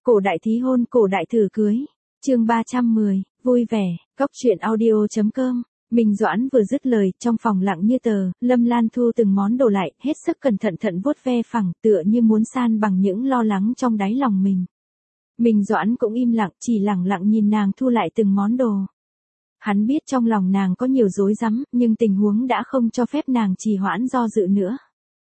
Cổ đại thí hôn, cổ đại thử cưới. Chương 310, vui vẻ, góc truyện audio.com. Minh Doãn vừa dứt lời, trong phòng lặng như tờ, Lâm Lan thu từng món đồ lại, hết sức cẩn thận vuốt ve phẳng, tựa như muốn san bằng những lo lắng trong đáy lòng mình. Minh Doãn cũng im lặng, chỉ lặng lặng nhìn nàng thu lại từng món đồ. Hắn biết trong lòng nàng có nhiều rối rắm, nhưng tình huống đã không cho phép nàng trì hoãn do dự nữa.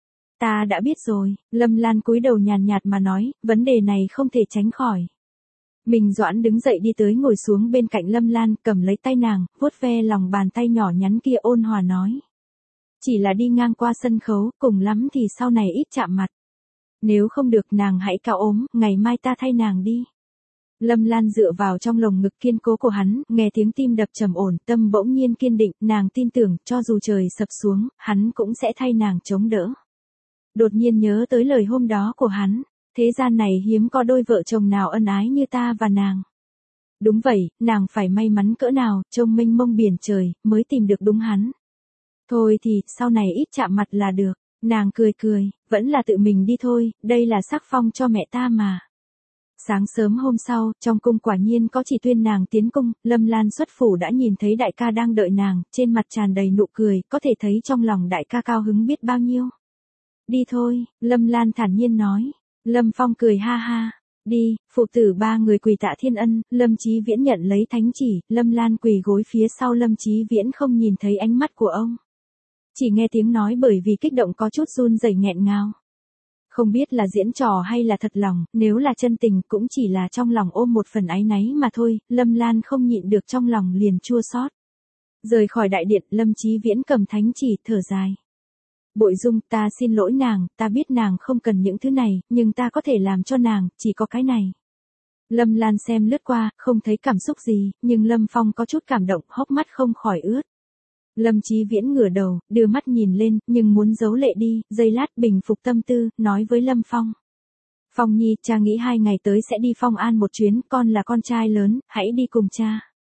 Ta đã biết rồi, Lâm Lan cúi đầu nhàn nhạt mà nói, vấn đề này không thể tránh khỏi. Minh Doãn đứng dậy đi tới ngồi xuống bên cạnh Lâm Lan, cầm lấy tay nàng, vuốt ve lòng bàn tay nhỏ nhắn kia ôn hòa nói. Chỉ là đi ngang qua sân khấu, cùng lắm thì sau này ít chạm mặt. Nếu không được nàng hãy cao ốm, ngày mai ta thay nàng đi. Lâm Lan dựa vào trong lồng ngực kiên cố của hắn, nghe tiếng tim đập trầm ổn, tâm bỗng nhiên kiên định, nàng tin tưởng, cho dù trời sập xuống, hắn cũng sẽ thay nàng chống đỡ. Đột nhiên nhớ tới lời hôm đó của hắn, thế gian này hiếm có đôi vợ chồng nào ân ái như ta và nàng. Đúng vậy, nàng phải may mắn cỡ nào, trông mênh mông biển trời, mới tìm được đúng hắn. Thôi thì, sau này ít chạm mặt là được, nàng cười, vẫn là tự mình đi thôi, đây là sắc phong cho mẹ ta mà. Sáng sớm hôm sau, trong cung quả nhiên có chỉ tuyên nàng tiến cung, Lâm Lan xuất phủ đã nhìn thấy đại ca đang đợi nàng, trên mặt tràn đầy nụ cười, có thể thấy trong lòng đại ca cao hứng biết bao nhiêu. Đi thôi, Lâm Lan thản nhiên nói. Lâm Phong cười ha ha. Đi, phụ tử ba người quỳ tạ thiên ân, Lâm Chí Viễn nhận lấy thánh chỉ, Lâm Lan quỳ gối phía sau Lâm Chí Viễn không nhìn thấy ánh mắt của ông. Chỉ nghe tiếng nói bởi vì kích động có chút run rẩy nghẹn ngào. Không biết là diễn trò hay là thật lòng, nếu là chân tình cũng chỉ là trong lòng ôm một phần áy náy mà thôi, Lâm Lan không nhịn được trong lòng liền chua xót. Rời khỏi đại điện, Lâm Chí Viễn cầm thánh chỉ thở dài. Bội Dung, ta xin lỗi nàng, ta biết nàng không cần những thứ này, nhưng ta có thể làm cho nàng, chỉ có cái này. Lâm Lan xem lướt qua, không thấy cảm xúc gì, nhưng Lâm Phong có chút cảm động, hốc mắt không khỏi ướt. Lâm Chí Viễn ngửa đầu, đưa mắt nhìn lên, nhưng muốn giấu lệ đi, giây lát bình phục tâm tư, nói với Lâm Phong. Phong Nhi, cha nghĩ 2 ngày tới sẽ đi Phong An một chuyến, con là con trai lớn, hãy đi cùng cha.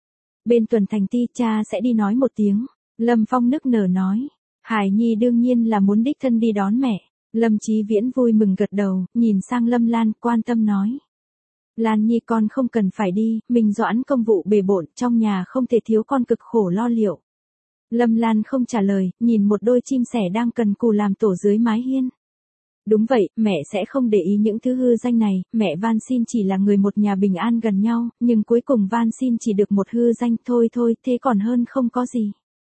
Bên Tuần Thành Ti, cha sẽ đi nói một tiếng. Lâm Phong nức nở nói. Hải Nhi đương nhiên là muốn đích thân đi đón mẹ. Lâm Chí Viễn vui mừng gật đầu, nhìn sang Lâm Lan, quan tâm nói. Lan Nhi con không cần phải đi, Minh Doãn công vụ bề bộn, trong nhà không thể thiếu con cực khổ lo liệu. Lâm Lan không trả lời, nhìn một đôi chim sẻ đang cần cù làm tổ dưới mái hiên. Đúng vậy, mẹ sẽ không để ý những thứ hư danh này, mẹ van xin chỉ là người một nhà bình an gần nhau, nhưng cuối cùng van xin chỉ được một hư danh, thôi, thế còn hơn không có gì.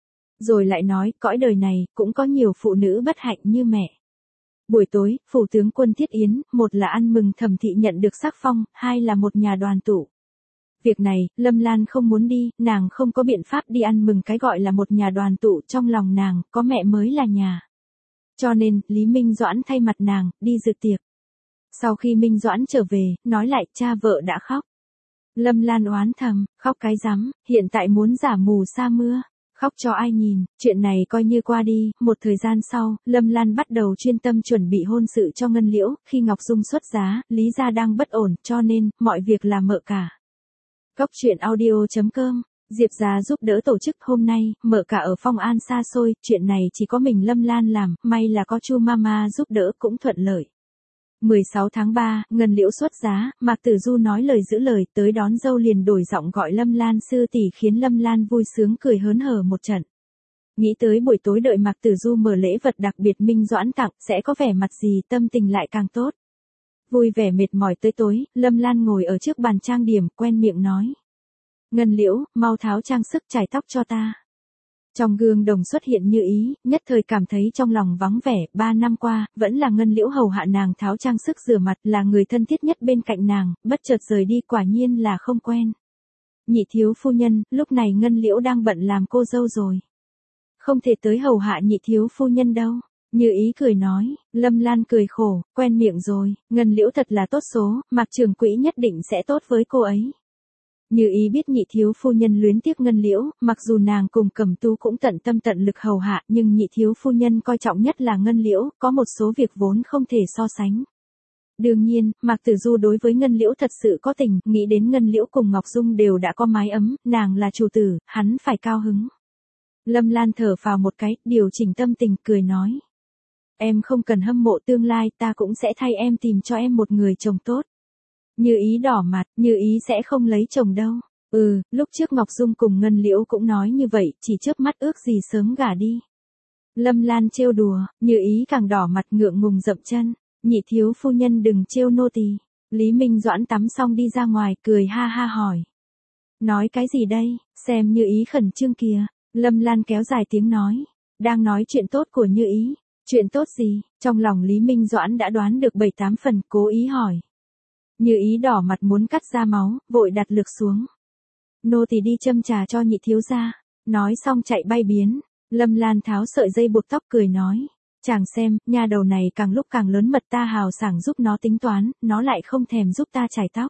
Rồi lại nói, cõi đời này, cũng có nhiều phụ nữ bất hạnh như mẹ. Buổi tối, phủ tướng quân thiết yến, một là ăn mừng Thẩm thị nhận được sắc phong, 2 là một nhà đoàn tụ. Việc này, Lâm Lan không muốn đi, nàng không có biện pháp đi ăn mừng cái gọi là một nhà đoàn tụ, trong lòng nàng, có mẹ mới là nhà. Cho nên, Lý Minh Doãn thay mặt nàng, đi dự tiệc. Sau khi Minh Doãn trở về, nói lại, cha vợ đã khóc. Lâm Lan oán thầm, khóc cái rắm, hiện tại muốn giả mù sa mưa. Khóc cho ai nhìn, chuyện này coi như qua đi, một thời gian sau, Lâm Lan bắt đầu chuyên tâm chuẩn bị hôn sự cho Ngân Liễu, khi Ngọc Dung xuất giá, Lý gia đang bất ổn, cho nên, mọi việc là mợ cả. Góc truyện audio.com, Diệp gia giúp đỡ tổ chức hôm nay, mợ cả ở Phong An xa xôi, chuyện này chỉ có mình Lâm Lan làm, may là có Chu Mama giúp đỡ cũng thuận lợi. 16 tháng 3, Ngân Liễu xuất giá, Mạc Tử Du nói lời giữ lời, tới đón dâu liền đổi giọng gọi Lâm Lan sư tỷ khiến Lâm Lan vui sướng cười hớn hở một trận. Nghĩ tới buổi tối đợi Mạc Tử Du mở lễ vật đặc biệt Minh Doãn tặng, sẽ có vẻ mặt gì, tâm tình lại càng tốt. Vui vẻ mệt mỏi tới tối, Lâm Lan ngồi ở trước bàn trang điểm, quen miệng nói. Ngân Liễu, mau tháo trang sức chải tóc cho ta. Trong gương đồng xuất hiện Như Ý, nhất thời cảm thấy trong lòng vắng vẻ, 3 năm qua, vẫn là Ngân Liễu hầu hạ nàng tháo trang sức rửa mặt, là người thân thiết nhất bên cạnh nàng, bất chợt rời đi quả nhiên là không quen. Nhị thiếu phu nhân, lúc này Ngân Liễu đang bận làm cô dâu rồi. Không thể tới hầu hạ nhị thiếu phu nhân đâu. Như Ý cười nói, Lâm Lan cười khổ, quen miệng rồi, Ngân Liễu thật là tốt số, Mạc trưởng quỹ nhất định sẽ tốt với cô ấy. Như Ý biết nhị thiếu phu nhân luyến tiếc Ngân Liễu, mặc dù nàng cùng Cẩm Tú cũng tận tâm tận lực hầu hạ, nhưng nhị thiếu phu nhân coi trọng nhất là Ngân Liễu, có một số việc vốn không thể so sánh. Đương nhiên, Mạc Tử Du đối với Ngân Liễu thật sự có tình, nghĩ đến Ngân Liễu cùng Ngọc Dung đều đã có mái ấm, nàng là chủ tử, hắn phải cao hứng. Lâm Lan thở phào một cái, điều chỉnh tâm tình, cười nói. Em không cần hâm mộ tương lai, ta cũng sẽ thay em tìm cho em một người chồng tốt. Như Ý đỏ mặt, Như Ý sẽ không lấy chồng đâu. Lúc trước Ngọc Dung cùng Ngân Liễu cũng nói như vậy, chỉ chớp mắt ước gì sớm gả đi. Lâm Lan trêu đùa, Như Ý càng đỏ mặt ngượng ngùng dậm chân, nhị thiếu phu nhân đừng trêu nô tỳ. Lý Minh Doãn tắm xong đi ra ngoài, cười ha ha hỏi. Nói cái gì đây, xem Như Ý khẩn trương kìa. Lâm Lan kéo dài tiếng nói, đang nói chuyện tốt của Như Ý. Chuyện tốt gì? Trong lòng Lý Minh Doãn đã đoán được 7-8 phần, cố ý hỏi. Như Ý đỏ mặt muốn cắt ra máu, vội đặt lược xuống. Nô tỳ đi châm trà cho nhị thiếu gia. Nói xong chạy bay biến. Lâm Lan tháo sợi dây buộc tóc cười nói. Chàng xem, nha đầu này càng lúc càng lớn mật, ta hào sảng giúp nó tính toán, nó lại không thèm giúp ta chải tóc.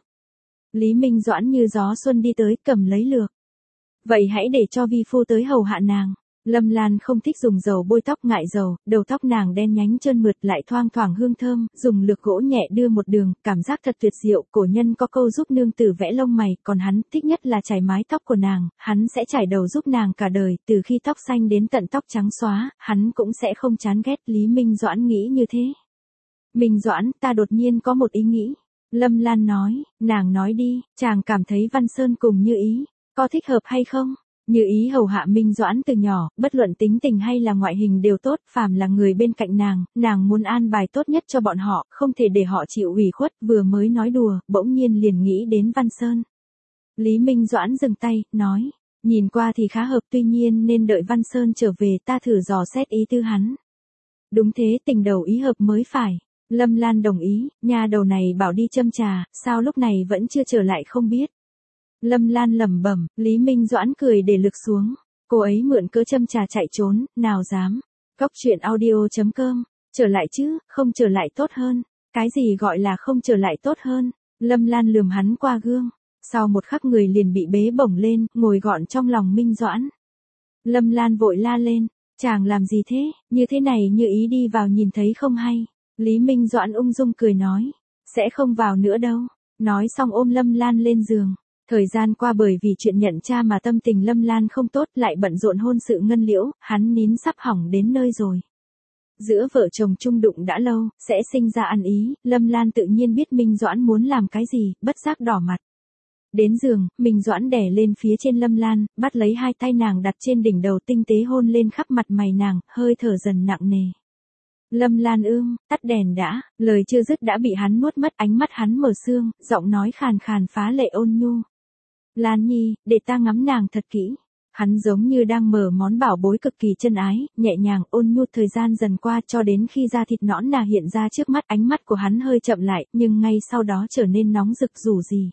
Lý Minh Doãn như gió xuân đi tới, cầm lấy lược. Vậy hãy để cho vi phu tới hầu hạ nàng. Lâm Lan không thích dùng dầu bôi tóc, ngại dầu, đầu tóc nàng đen nhánh trơn mượt lại thoang thoảng hương thơm, dùng lược gỗ nhẹ đưa một đường, cảm giác thật tuyệt diệu. Cổ nhân có câu giúp nương tử vẽ lông mày, còn hắn thích nhất là chải mái tóc của nàng, hắn sẽ chải đầu giúp nàng cả đời, từ khi tóc xanh đến tận tóc trắng xóa, hắn cũng sẽ không chán ghét. Lý Minh Doãn nghĩ như thế. Minh Doãn, ta đột nhiên có một ý nghĩ. Lâm Lan nói, nàng nói đi, chàng cảm thấy Văn Sơn cùng Như Ý, có thích hợp hay không? Như Ý hầu hạ Minh Doãn từ nhỏ, bất luận tính tình hay là ngoại hình đều tốt, phàm là người bên cạnh nàng muốn an bài tốt nhất cho bọn họ, không thể để họ chịu ủy khuất. Vừa mới nói đùa, bỗng nhiên liền nghĩ đến Văn Sơn. Lý Minh Doãn dừng tay, nói, nhìn qua thì khá hợp, tuy nhiên nên đợi Văn Sơn trở về ta thử dò xét ý tư hắn. Đúng thế, tình đầu ý hợp mới phải. Lâm Lan đồng ý, nha đầu này bảo đi châm trà, sao lúc này vẫn chưa trở lại không biết. Lâm Lan lẩm bẩm, Lý Minh Doãn cười để lực xuống. Cô ấy mượn cớ châm trà chạy trốn, nào dám. Góc truyện audio.com, trở lại chứ, không trở lại tốt hơn. Cái gì gọi là không trở lại tốt hơn? Lâm Lan lườm hắn qua gương. Sau một khắc người liền bị bế bổng lên, ngồi gọn trong lòng Minh Doãn. Lâm Lan vội la lên, chàng làm gì thế, như thế này Như Ý đi vào nhìn thấy không hay. Lý Minh Doãn ung dung cười nói, sẽ không vào nữa đâu. Nói xong ôm Lâm Lan lên giường. Thời gian qua bởi vì chuyện nhận cha mà tâm tình Lâm Lan không tốt, lại bận rộn hôn sự Ngân Liễu, hắn nín sắp hỏng đến nơi rồi. Giữa vợ chồng chung đụng đã lâu, sẽ sinh ra ăn ý, Lâm Lan tự nhiên biết Minh Doãn muốn làm cái gì, bất giác đỏ mặt. Đến giường, Minh Doãn đè lên phía trên Lâm Lan, bắt lấy hai tay nàng đặt trên đỉnh đầu, tinh tế hôn lên khắp mặt mày nàng, hơi thở dần nặng nề. Lâm Lan tắt đèn đã, lời chưa dứt đã bị hắn nuốt mất, ánh mắt hắn mở sương, giọng nói khàn khàn phá lệ ôn nhu. Lan Nhi, để ta ngắm nàng thật kỹ. Hắn giống như đang mở món bảo bối cực kỳ chân ái, nhẹ nhàng ôn nhu. Thời gian dần qua cho đến khi da thịt nõn nà hiện ra trước mắt, ánh mắt của hắn hơi chậm lại, nhưng ngay sau đó trở nên nóng rực rủ rỉ.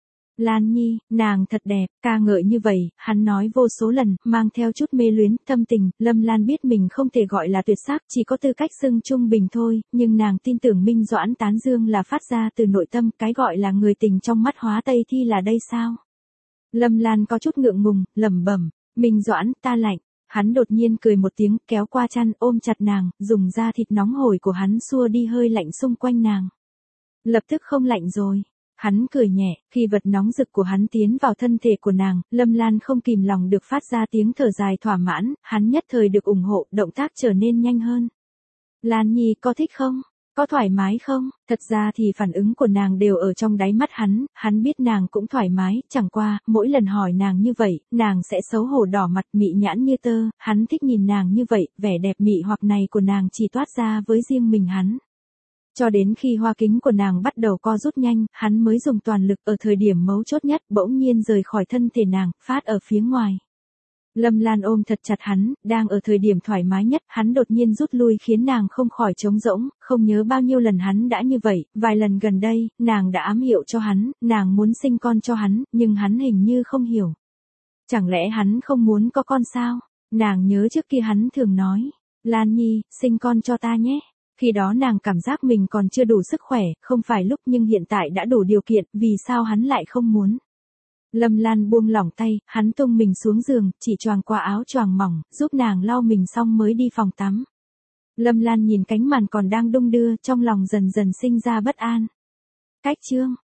Lan Nhi, nàng thật đẹp, ca ngợi như vậy, hắn nói vô số lần, mang theo chút mê luyến, thâm tình. Lâm Lan biết mình không thể gọi là tuyệt sắc, chỉ có tư cách xưng trung bình thôi, nhưng nàng tin tưởng Minh Doãn tán dương là phát ra từ nội tâm, cái gọi là người tình trong mắt hóa Tây Thi là đây sao? Lâm Lan có chút ngượng ngùng, lẩm bẩm, Minh Doãn, ta lạnh. Hắn đột nhiên cười một tiếng, kéo qua chăn, ôm chặt nàng, dùng da thịt nóng hổi của hắn xua đi hơi lạnh xung quanh nàng. Lập tức không lạnh rồi. Hắn cười nhẹ, khi vật nóng rực của hắn tiến vào thân thể của nàng, Lâm Lan không kìm lòng được phát ra tiếng thở dài thỏa mãn, hắn nhất thời được ủng hộ, động tác trở nên nhanh hơn. Lan Nhi, có thích không? Có thoải mái không? Thật ra thì phản ứng của nàng đều ở trong đáy mắt hắn biết nàng cũng thoải mái, chẳng qua, mỗi lần hỏi nàng như vậy, nàng sẽ xấu hổ đỏ mặt, mị nhãn như tơ, hắn thích nhìn nàng như vậy, vẻ đẹp mị hoặc này của nàng chỉ toát ra với riêng mình hắn. Cho đến khi hoa kính của nàng bắt đầu co rút nhanh, hắn mới dùng toàn lực, ở thời điểm mấu chốt nhất, bỗng nhiên rời khỏi thân thể nàng, phát ở phía ngoài. Lâm Lan ôm thật chặt hắn, đang ở thời điểm thoải mái nhất, hắn đột nhiên rút lui khiến nàng không khỏi trống rỗng, không nhớ bao nhiêu lần hắn đã như vậy, vài lần gần đây, nàng đã ám hiệu cho hắn, nàng muốn sinh con cho hắn, nhưng hắn hình như không hiểu. Chẳng lẽ hắn không muốn có con sao? Nàng nhớ trước kia hắn thường nói, Lan Nhi, sinh con cho ta nhé. Khi đó nàng cảm giác mình còn chưa đủ sức khỏe, không phải lúc, nhưng hiện tại đã đủ điều kiện, vì sao hắn lại không muốn? Lâm Lan buông lỏng tay, hắn tung mình xuống giường, chỉ choàng qua áo choàng mỏng, giúp nàng lau mình xong mới đi phòng tắm. Lâm Lan nhìn cánh màn còn đang đung đưa, trong lòng dần dần sinh ra bất an. Cách chương